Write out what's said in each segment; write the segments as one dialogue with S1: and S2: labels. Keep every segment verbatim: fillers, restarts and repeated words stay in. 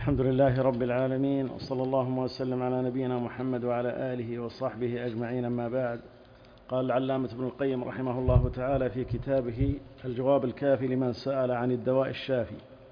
S1: الحمد لله رب العالمين، وصلى الله وسلم على نبينا محمد وعلى آله وصحبه أجمعين، أما بعد. قال العلامة ابن القيم رحمه الله تعالى في كتابه الجواب الكافي لمن سأل عن الدواء الشافي.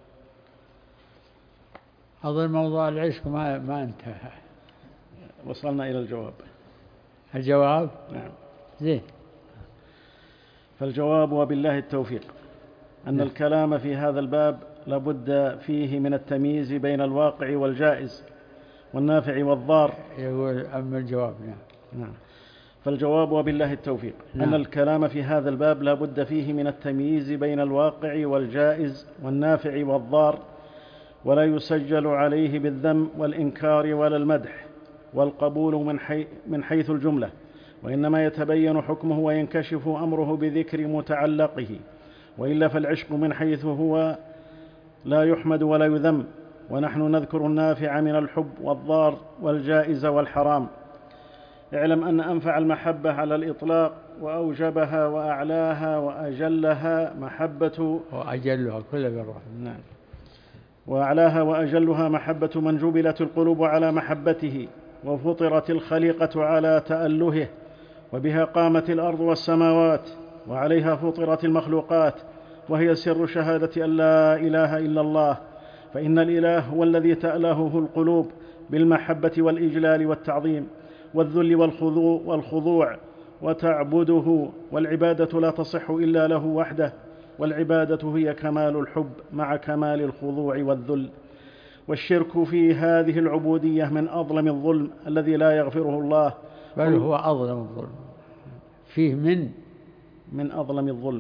S2: أظن موضوع العشق ما ما انتهى،
S1: وصلنا إلى الجواب.
S2: الجواب
S1: نعم.
S2: زين.
S1: فالجواب وبالله التوفيق أن
S2: نعم.
S1: الكلام في هذا الباب لابد فيه من التمييز بين الواقع والجائز والنافع والضار.
S2: يقول أما الجواب. نعم.
S1: نعم. فالجواب وبالله التوفيق
S2: نعم.
S1: أن الكلام في هذا الباب لابد فيه من التمييز بين الواقع والجائز والنافع والضار، ولا يسجل عليه بالذم والإنكار ولا المدح والقبول من, حي من حيث الجملة، وإنما يتبين حكمه وينكشف أمره بذكر متعلقه، وإلا فالعشق من حيث هو لا يحمد ولا يذم، ونحن نذكر النافع من الحب والضار والجائز والحرام. اعلم أن أنفع المحبة على الإطلاق وأوجبها وأعلاها وأجلها محبة
S2: وأجلها كل بالرحمة.
S1: نعم. وأعلاها وأجلها محبة من جبلت القلوب على محبته وفطرت الخليقة على تألهه، وبها قامت الأرض والسماوات، وعليها فطرت المخلوقات، وهي سر شهادة أن لا إله إلا الله. فإن الإله هو الذي تألهه القلوب بالمحبة والإجلال والتعظيم والذل والخضوع, والخضوع وتعبده، والعبادة لا تصح إلا له وحده، والعبادة هي كمال الحب مع كمال الخضوع والذل. والشرك في هذه العبودية من أظلم الظلم الذي لا يغفره الله،
S2: بل هو أظلم الظلم، فيه من
S1: من أظلم الظلم.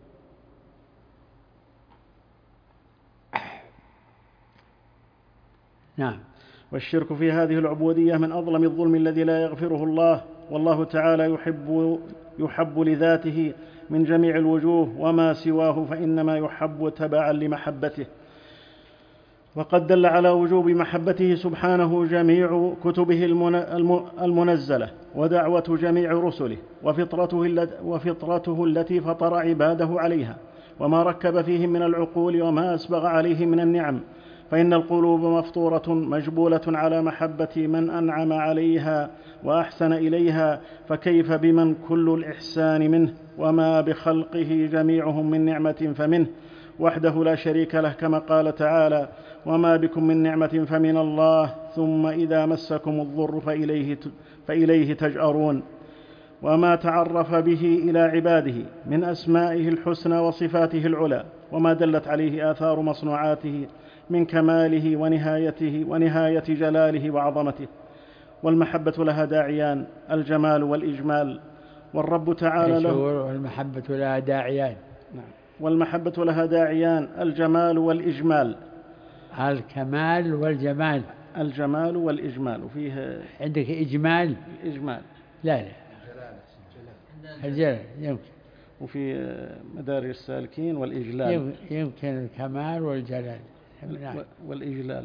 S2: نعم.
S1: والشرك في هذه العبودية من أظلم الظلم الذي لا يغفره الله، والله تعالى يحب, يحب لذاته من جميع الوجوه، وما سواه فإنما يحب تبعا لمحبته. وقد دل على وجوب محبته سبحانه جميع كتبه المنزلة ودعوة جميع رسله وفطرته التي فطر عباده عليها، وما ركب فيهم من العقول وما أسبغ عليهم من النعم. فإن القلوب مفطورة مجبولة على محبة من أنعم عليها وأحسن إليها، فكيف بمن كل الإحسان منه، وما بخلقه جميعهم من نعمة فمنه وحده لا شريك له، كما قال تعالى: وما بكم من نعمة فمن الله ثم إذا مسكم الضر فإليه, فإليه تجأرون. وما تعرف به إلى عباده من أسمائه الحسنى وصفاته العلى، وما دلت عليه آثار مصنوعاته من كماله ونهايته ونهاية جلاله وعظمته. والمحبة لها داعيان: الجمال والإجمال. والرب تعالى له
S2: المحبة لها داعيان.
S1: نعم. والمحبة لها داعيان: الجمال والإجمال.
S2: الكمال والجمال.
S1: الجمال والإجمال. وفيه
S2: عندك إجمال.
S1: إجمال.
S2: لا لا الجلال يمكن.
S1: وفي مدارج السالكين والإجلال.
S2: يمكن الكمال والجلال.
S1: نعم. والإجلال.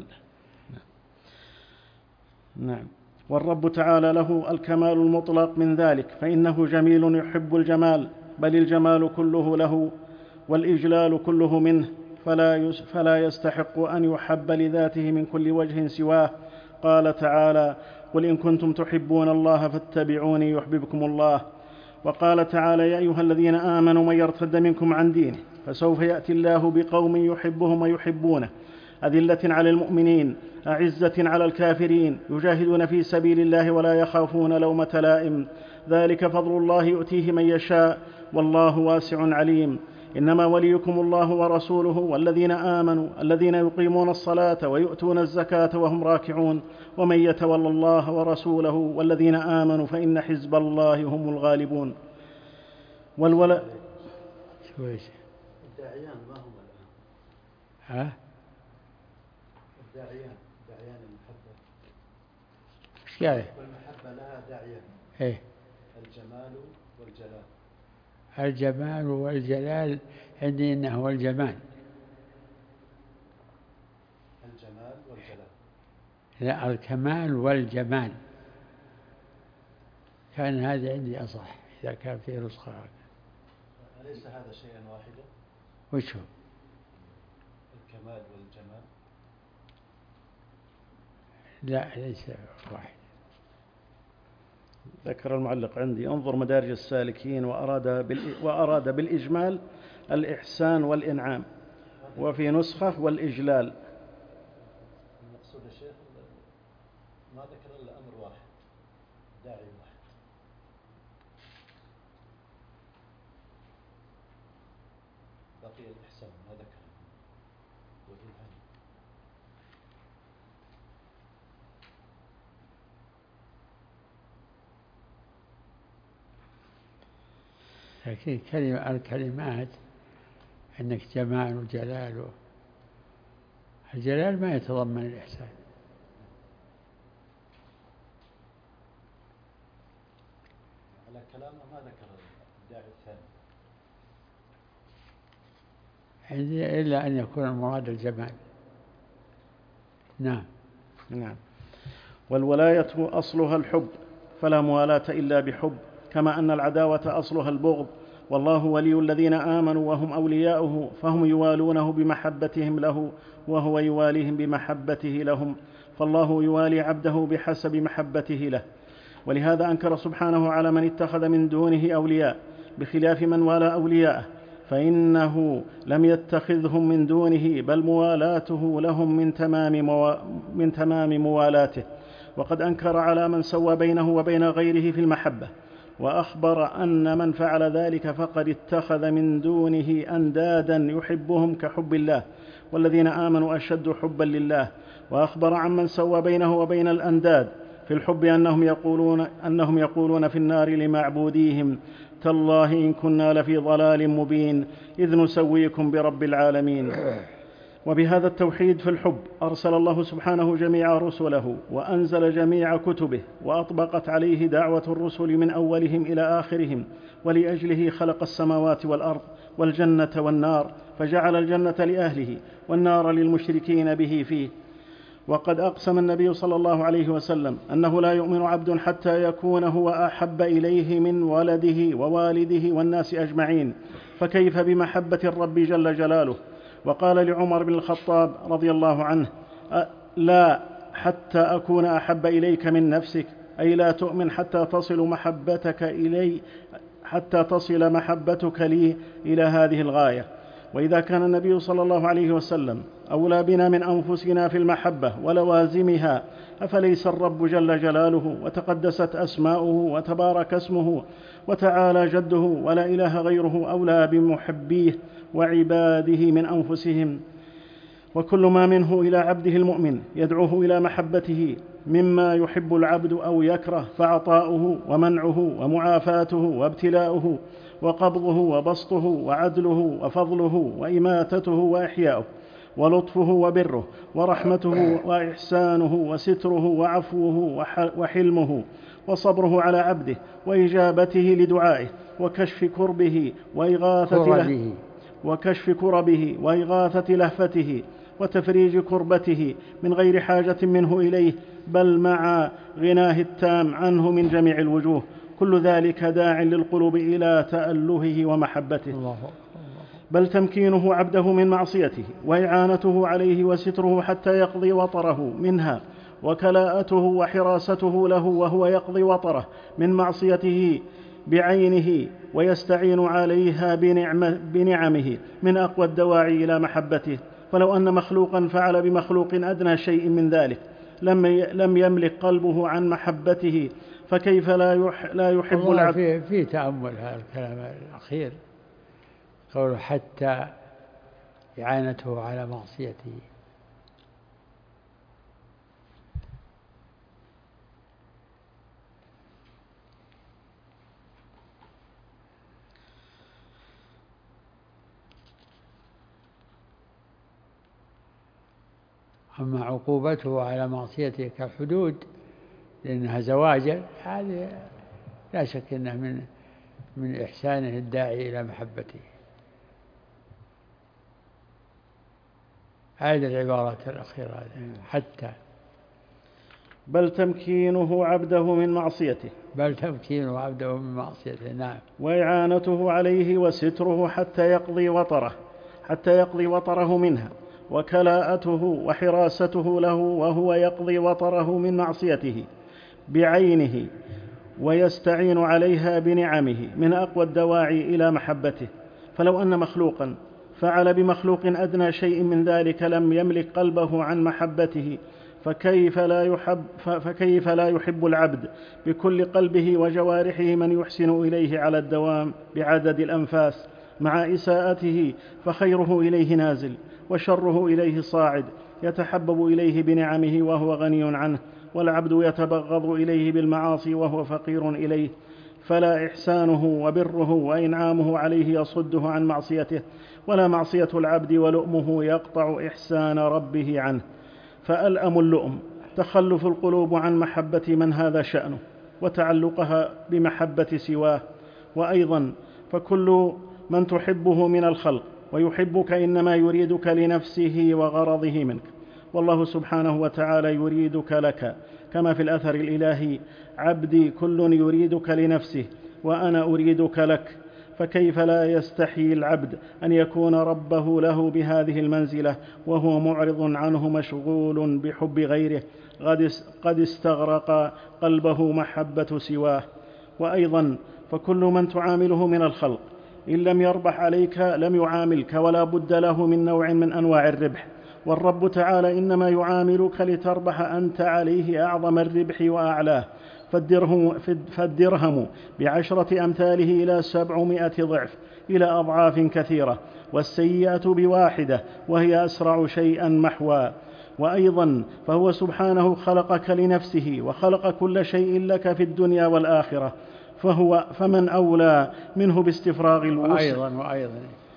S1: نعم. والرب تعالى له الكمال المطلق من ذلك، فإنه جميل يحب الجمال، بل الجمال كله له والإجلال كله منه، فلا فلا يستحق أن يحب لذاته من كل وجه سواه. قال تعالى: قل إن كنتم تحبون الله فاتبعوني يحببكم الله. وقال تعالى: يا أيها الذين آمنوا من يرتد منكم عن دينه فسوف يأتي الله بقوم يحبهم ويحبونه، أذلة على المؤمنين أعزة على الكافرين، يجاهدون في سبيل الله ولا يخافون لومة لائم، ذلك فضل الله يؤتيه من يشاء والله واسع عليم. إنما وليكم الله ورسوله والذين آمنوا الذين يقيمون الصلاة ويؤتون الزكاة وهم راكعون، ومن يتولى الله ورسوله والذين آمنوا فإن حزب الله هم الغالبون. والولاء
S3: الداعيان ما هم الآن؟
S2: ها؟
S3: الداعيان داعيان المحبة.
S2: ايش قال؟
S3: والمحبة لها داعيان.
S2: ايه؟
S3: الجمال والجلال.
S2: الجمال والجلال عندي إنه هو الجمال.
S3: الجمال والجلال.
S2: لا، الكمال والجمال. كان هذا عندي أصح إذا كان فيه نسخة.
S3: أليس هذا شيئا واحدا؟
S2: وش هو؟
S3: الكمال والجمال.
S2: لا ليس واحد.
S1: ذكر المعلق عندي انظر مدارج السالكين وأراد, وأراد بالإجمال الإحسان والإنعام، وفي نسخة والإجلال.
S3: المقصود يا شيخ ما ذكر إلا أمر واحد، داعي واحد. بقي الإحسان ما ذكر والإلهام.
S2: لكن كلمة الكلمات عندك جمال وجلال، الجلال ما يتضمن الإحسان.
S3: على كلامه ما ذكر الداعي الثاني
S2: عندي إلا أن يكون المراد الجمال. نعم.
S1: نعم. والولاية أصلها الحب، فلا موالاة إلا بحب، كما أن العداوة أصلها البغض، والله ولي الذين آمنوا وهم أولياؤه، فهم يوالونه بمحبتهم له وهو يواليهم بمحبته لهم، فالله يوالي عبده بحسب محبته له. ولهذا أنكر سبحانه على من اتخذ من دونه أولياء بخلاف من والى أولياءه، فإنه لم يتخذهم من دونه، بل موالاته لهم من تمام, مو... من تمام موالاته. وقد أنكر على من سوى بينه وبين غيره في المحبة، وأخبر أن من فعل ذلك فقد اتخذ من دونه أندادا يحبهم كحب الله، والذين آمنوا أشد حبا لله. وأخبر عن من سوى بينه وبين الأنداد في الحب أنهم يقولون, أنهم يقولون في النار لمعبوديهم: تالله إن كنا لفي ضلال مبين إذ نسويكم برب العالمين. وبهذا التوحيد في الحب أرسل الله سبحانه جميع رسله وأنزل جميع كتبه، وأطبقت عليه دعوة الرسل من أولهم إلى آخرهم، ولأجله خلق السماوات والأرض والجنة والنار، فجعل الجنة لأهله والنار للمشركين به فيه. وقد أقسم النبي صلى الله عليه وسلم أنه لا يؤمن عبد حتى يكون هو أحب إليه من ولده ووالده والناس أجمعين، فكيف بمحبة الرب جل جلاله. وقال لعمر بن الخطاب رضي الله عنه: لا حتى أكون أحب إليك من نفسك، أي لا تؤمن حتى تصل محبتك إلي حتى تصل محبتك لي إلى هذه الغاية. وإذا كان النبي صلى الله عليه وسلم أولى بنا من أنفسنا في المحبة ولوازمها، أفليس الرب جل جلاله وتقدست أسماؤه وتبارك اسمه وتعالى جده ولا إله غيره أولى بمحبيه وعباده من أنفسهم؟ وكل ما منه إلى عبده المؤمن يدعوه إلى محبته مما يحب العبد أو يكره، فعطاؤه ومنعه ومعافاته وابتلاؤه وقبضه وبسطه وعدله وفضله وإماتته وإحياؤه ولطفه وبره ورحمته وإحسانه وستره وعفوه وحلمه وصبره على عبده وإجابته لدعائه وكشف كربه وإغاثة له وكشف كربه وإغاثة لهفته وتفريج كربته من غير حاجة منه إليه، بل مع غناه التام عنه من جميع الوجوه. كل ذلك داع للقلوب إلى تألهه ومحبته. الله بل تمكينه عبده من معصيته وإعانته عليه وستره حتى يقضي وطره منها، وكلاءته وحراسته له وهو يقضي وطره من معصيته بعينه ويستعين عليها بنعمه من أقوى الدواعي إلى محبته. فلو أن مخلوقا فعل بمخلوق أدنى شيء من ذلك لم يملك قلبه عن محبته، فكيف لا يحب العبد؟
S2: في, في تأمل هذا الكلام الأخير، قوله حتى إعانته على معصيته. أما عقوبته على معصيته كالحدود لأنها زواجر، هذه لا شك أنه من من إحسانه الداعي إلى محبته. هذه العبارات الأخيرة حتى
S1: بل تمكينه عبده من معصيته
S2: بل تمكينه عبده من معصيته. نعم.
S1: وإعانته عليه وستره حتى يقضي وطره حتى يقضي وطره منها، وكلاءته وحراسته له، وهو يقضي وطره من معصيته بعينه ويستعين عليها بنعمه، من أقوى الدواعي إلى محبته. فلو أن مخلوقا فعل بمخلوق أدنى شيء من ذلك لم يملك قلبه عن محبته، فكيف لا يحب, فكيف لا يحب العبد بكل قلبه وجوارحه من يحسن إليه على الدوام بعدد الأنفاس مع إساءته، فخيره إليه نازل وشره إليه صاعد، يتحبب إليه بنعمه وهو غني عنه، والعبد يتبغض إليه بالمعاصي وهو فقير إليه، فلا إحسانه وبره وإنعامه عليه يصده عن معصيته، ولا معصية العبد ولؤمه يقطع إحسان ربه عنه. فألأم اللؤم تخلف القلوب عن محبة من هذا شأنه وتعلقها بمحبة سواه. وأيضا فكل من تحبه من الخلق ويحبك إنما يريدك لنفسه وغرضه منك، والله سبحانه وتعالى يريدك لك، كما في الأثر الإلهي: عبدي كل يريدك لنفسه وأنا أريدك لك. فكيف لا يستحيي العبد أن يكون ربه له بهذه المنزلة وهو معرض عنه مشغول بحب غيره قد استغرق قلبه محبة سواه. وأيضا فكل من تعامله من الخلق إن لم يربح عليك لم يعاملك، ولا بد له من نوع من أنواع الربح، والرب تعالى إنما يعاملك لتربح أنت عليه أعظم الربح وأعلاه. فالدرهم, فالدرهم بعشرة أمثاله إلى سبعمائة ضعف إلى أضعاف كثيرة، والسيئة بواحدة وهي أسرع شيئا محوا. وأيضا فهو سبحانه خلقك لنفسه وخلق كل شيء لك في الدنيا والآخرة، فهو فمن أولى منه باستفراغ الوسع.
S2: وأيضا, وأيضا,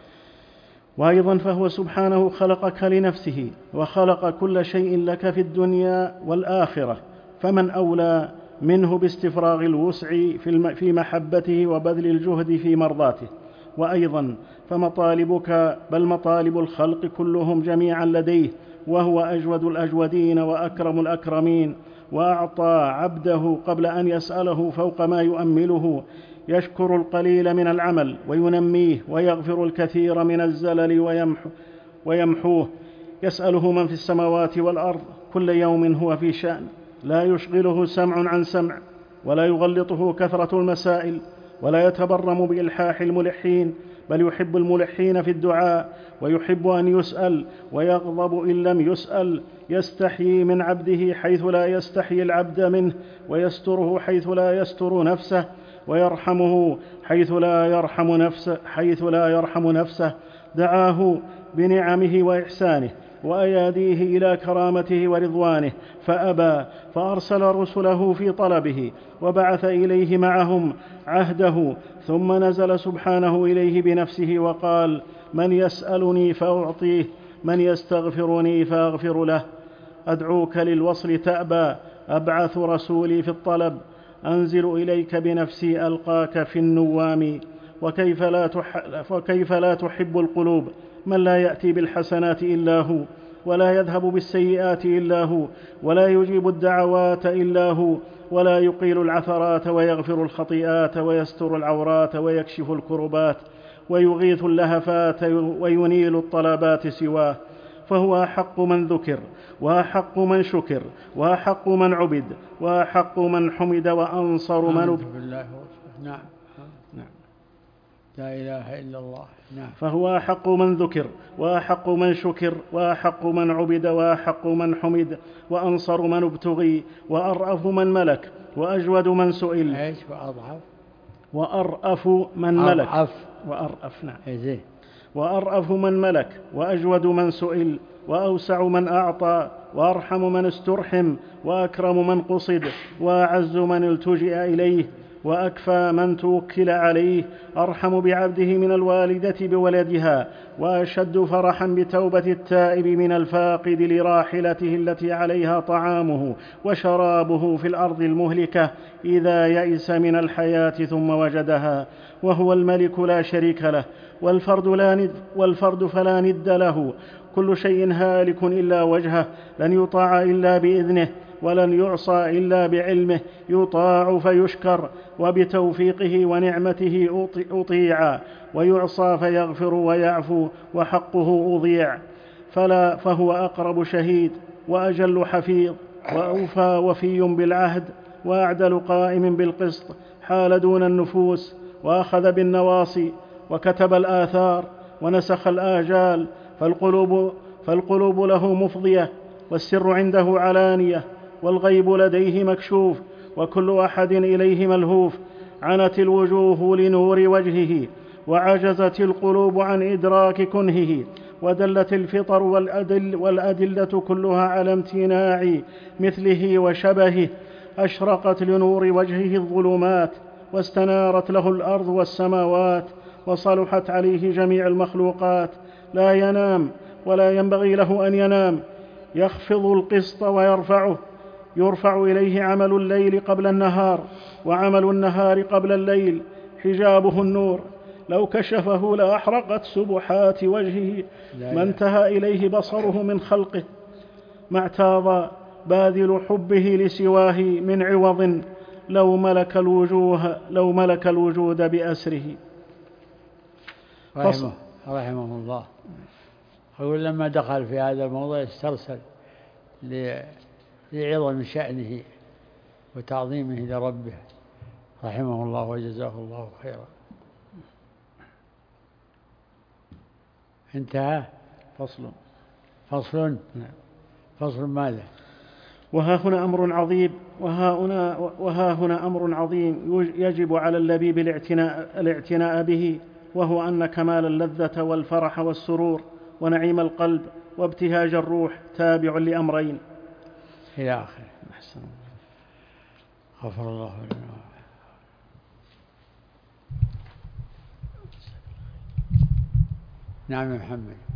S1: وأيضا فهو سبحانه خلقك لنفسه وخلق كل شيء لك في الدنيا والآخرة، فمن أولى منه باستفراغ الوسع في محبته وبذل الجهد في مرضاته. وأيضا فمطالبك بل مطالب الخلق كلهم جميعا لديه، وهو أجود الأجودين وأكرم الأكرمين، وأعطى عبده قبل أن يسأله فوق ما يؤمله، يشكر القليل من العمل وينميه، ويغفر الكثير من الزلل ويمحو ويمحوه. يسأله من في السماوات والأرض كل يوم هو في شأن، لا يشغله سمع عن سمع، ولا يغلطه كثرة المسائل، ولا يتبرم بإلحاح الملحين، بل يحب الملحين في الدعاء، ويحب أن يسأل، ويغضب إن لم يسأل. يستحيي من عبده حيث لا يستحيي العبد منه، ويستره حيث لا يستر نفسه، ويرحمه حيث لا يرحم نفسه حيث لا يرحم نفسه. دعاه بنعمه وإحسانه وأياديه إلى كرامته ورضوانه، فأبى، فأرسل رسله في طلبه وبعث إليه معهم عهده، ثم نزل سبحانه إليه بنفسه وقال: من يسألني فأعطيه، من يستغفرني فأغفر له. أدعوك للوصل تأبى، أبعث رسولي في الطلب، أنزل إليك بنفسي ألقاك في النوام. وكيف لا, تح... وكيف لا تحب القلوب من لا يأتي بالحسنات إلا هو، ولا يذهب بالسيئات إلا هو، ولا يجيب الدعوات إلا هو، ولا يقيل العثرات ويغفر الخطيئات ويستر العورات ويكشف الكربات ويغيث اللهفات وينيل الطلبات سواه. فهو أحق من ذكر، وأحق من شكر، وأحق من عبد، وأحق من حمد، وأنصر من عبد.
S2: نعم. نعم. لا إله إلا الله. نعم.
S1: فهو أحق من ذكر، وأحق من شكر، وأحق من عبد، وأحق من حمد، وأنصر من ابتغي، وأرأف من ملك، وأجود من سئل.
S2: إيش وأضعف؟
S1: وأرأف من ملك.
S2: أضعف.
S1: وأرأف. نعم.
S2: إيه.
S1: وأرأف من ملك، وأجود من سئل، وأوسع من أعطى، وأرحم من استرحم، وأكرم من قصد، وأعز من التجئ إليه، وأكفى من توكل عليه، أرحم بعبده من الوالدة بولدها، وأشد فرحا بتوبة التائب من الفاقد لراحلته التي عليها طعامه وشرابه في الأرض المهلكة إذا يئس من الحياة ثم وجدها. وهو الملك لا شريك له، والفرد, لا ند والفرد فلا ند له. كل شيء هالك إلا وجهه، لن يطاع إلا بإذنه، ولن يعصى إلا بعلمه، يطاع فيشكر، وبتوفيقه ونعمته أطيع، ويعصى فيغفر ويعفو، وحقه أضيع. فلا فهو أقرب شهيد وأجل حفيظ وأوفى وفي بالعهد وأعدل قائم بالقسط، حال دون النفوس وأخذ بالنواصي وكتب الآثار ونسخ الآجال، فالقلوب, فالقلوب له مفضية والسر عنده علانية والغيب لديه مكشوف وكل أحد إليه ملهوف. عنت الوجوه لنور وجهه وعجزت القلوب عن إدراك كنهه، ودلت الفطر والأدل والأدلة كلها على امتناع مثله وشبهه. أشرقت لنور وجهه الظلمات واستنارت له الأرض والسماوات وصلحت عليه جميع المخلوقات. لا ينام ولا ينبغي له أن ينام، يخفض القسط ويرفعه، يرفع إليه عمل الليل قبل النهار وعمل النهار قبل الليل، حجابه النور، لو كشفه لأحرقت سبحات وجهه ما انتهى إليه بصره من خلقه، ما اعتاض باذل حبه لسواه من عوض، لو ملك الوجوه لو ملك الوجود بأسره.
S2: رحمه, رحمه الله. أقول لما دخل في هذا الموضوع استرسل لعظم شأنه وتعظيمه لربه رحمه الله وجزاه الله خيرا. انتهى
S1: فصل.
S2: فصل فصل ماذا؟
S1: وها هنا أمر عظيم وها هنا, وها هنا أمر عظيم يجب على اللبيب الاعتناء, الاعتناء به، وهو أن كمال اللذة والفرح والسرور ونعيم القلب وابتهاج الروح تابع لأمرين
S2: إلى آخره. غفر الله لنا. نعم يا محمد.